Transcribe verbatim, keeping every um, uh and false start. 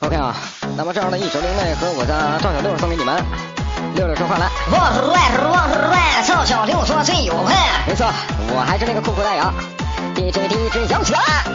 OK 啊，那么这样的一首另类和我家赵小六送给你们。六六说话来， 我是帅是旺是帅，赵小六说最有派。 没错，我还是那个酷酷大洋 D J D J 杨起来。